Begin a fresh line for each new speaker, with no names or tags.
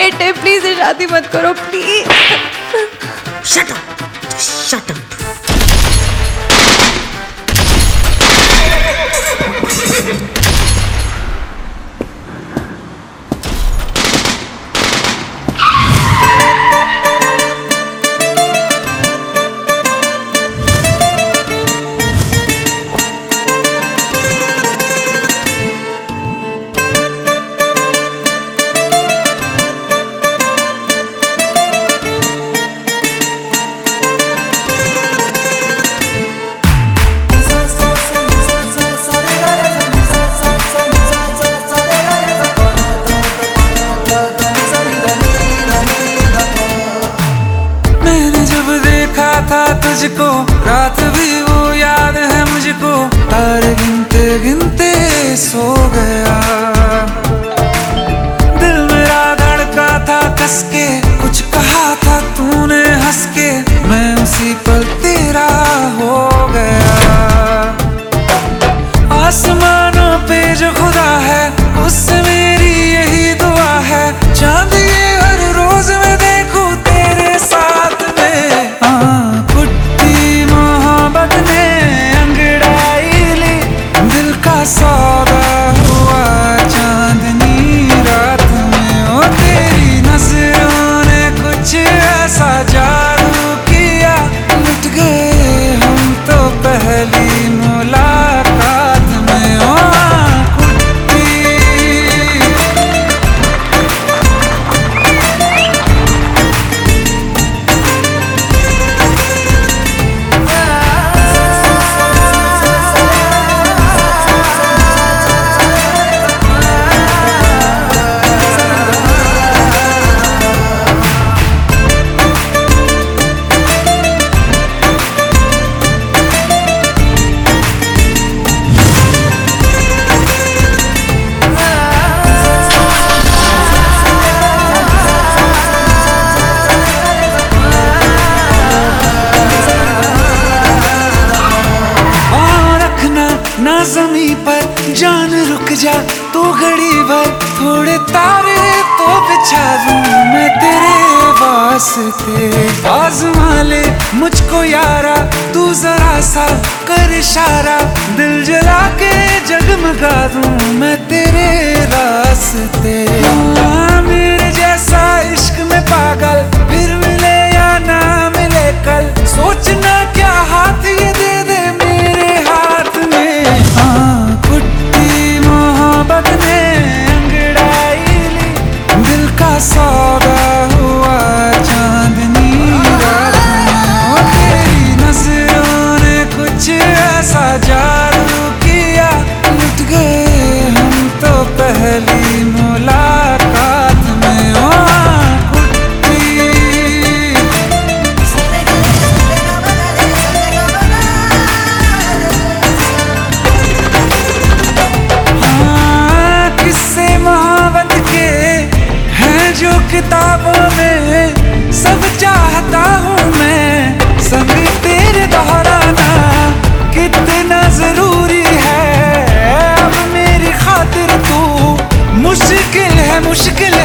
Right है, please ये शादी मत करो please.
Shut up, shut up.
था तुझको रात भी वो याद है मुझको, तारे गिनते गिनते सो गया। दिल मेरा धड़का था कस के, कुछ कहा था तूने हंस के, मैं उसी पल तेरा हो गया। आसमानों पे जो खुदा है उससे मेरी यही दुआ है, चांद ये हर रोज मैं देखूं तेरे साथ में। सौदा हुआ चांदनी रात में, ओ तेरी नजरों ने कुछ ऐसा जादू किया, लुट गए हम तो पहली मुलाकात में। ओ ना ज़मीं पर जान रुक जा तू घड़ी भर, थोड़े तारे तो बिछा दूं मैं तेरे वास्ते। आज़मा ले मुझको यारा तू जरा सा कर इशारा, दिल जला के जगमगा दूं मैं तेरे रास्ते। मेरे जैसा इश्क में पागल फिर मिले या ना मिले कल, सोचना क्या हाथ ये दे दे मेरे हाथ में। कुट्टी मोहब्बत ने अंगड़ाई ली, दिल का सौदा हुआ चांदनी रात में, तेरी नजरों ने कुछ ऐसा जादू किया, लुट गए हम तो पहली मुलाकात में। ओ किताबों में सब चाहता हूँ मैं, संग तेरे दोहराना कितना जरूरी है। अब मेरी खातिर तू मुश्किल है मुश्किल